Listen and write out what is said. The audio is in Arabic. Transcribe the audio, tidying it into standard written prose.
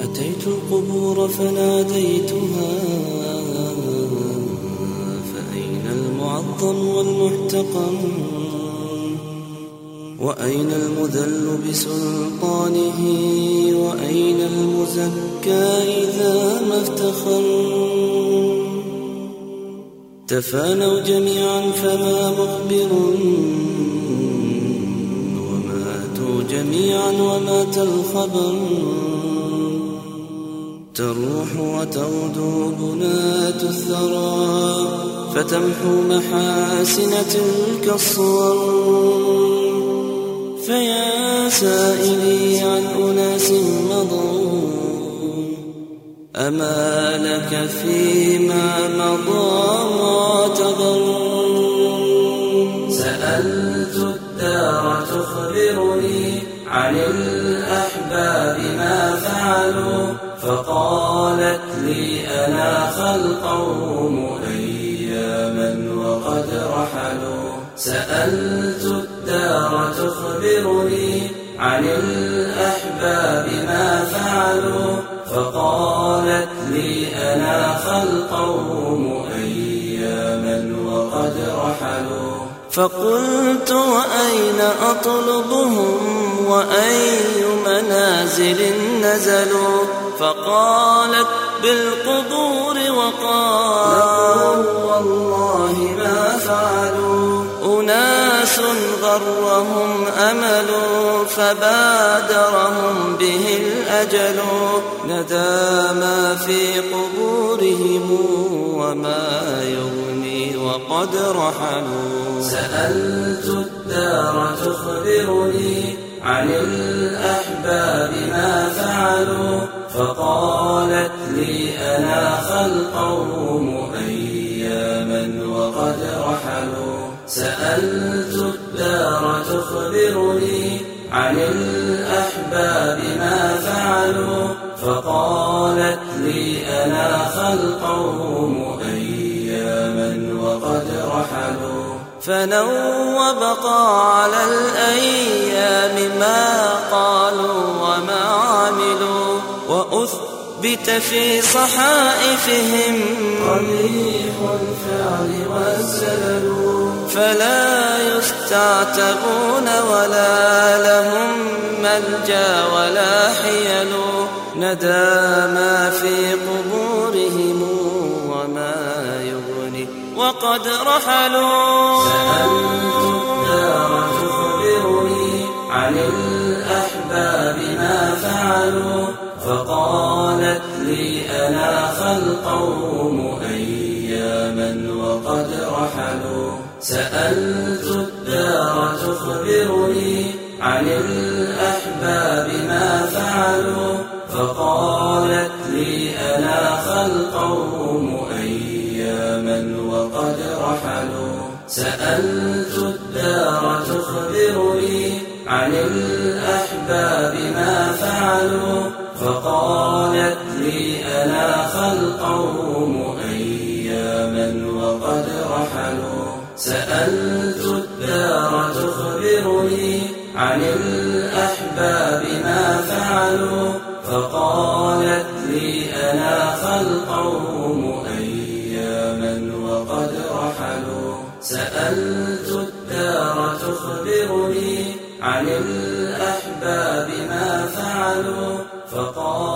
أتيت القبور فناديتها فأين المعظم والمحتقم وأين المذل بسلطانه وأين المزكى إذا ما افتخر تفانوا جميعا فما مخبر وماتوا جميعا ومات الخبر تروح وتغدو بنات الثرى فتمحو محاسن تلك الصور فيا سائلي عن أناس مضوا أما لك فيما مضى معتبر سألت الدار تخبرني عن الأحباب ما فعلوا فقالت لي أنا القوم أياما وقد رحلوا سألت الدار تخبرني عن الأحباب ما فعلوا فقالت لي أنا القوم أياما وقد رحلوا فقلت وأين أطلبهم وأي منازل نزلوا فقالت بالقبور وقال والله ما فعلوا أناس غرهم أمل فبادرهم به الأجل نداما في قبورهم وما يغني وقد رحلوا سألت الدار تخبرني عن الأحباب ما فعلوا فقالت لي أنا القوم أياما وقد رحلوا سألت الدار تخبرني عن الأحباب ما فعلوا فقالت لي أنا القوم أياما وقد رحلوا فنوب على الأيام ما قالوا وما عملوا وأثبت في صحائفهم قبيح الفعل والزلل فلا يستعتبون ولا لهم ملجا ولا حيل نداما في قبورهم وما يغني وقد رحلوا سألت الدار تخبرني عن الأحباب ما فعلوا فقالت لي أنا القوم أياما وقد رحلوا سألت الدار تخبرني عن الأحباب ما فعلوا فقالت لي أنا القوم أياما وقد رحلوا سألت الدار تخبرني عن الأحباب ما فعلوا فقالت لي أنا القوم أياما وقد رحلوا سألت الدار تخبرني عن الأحباب ما فعلوا فقالت لي أنا القوم أياما وقد رحلوا سألت الدار تخبرني عن الأحباب ما فعلوا فقالت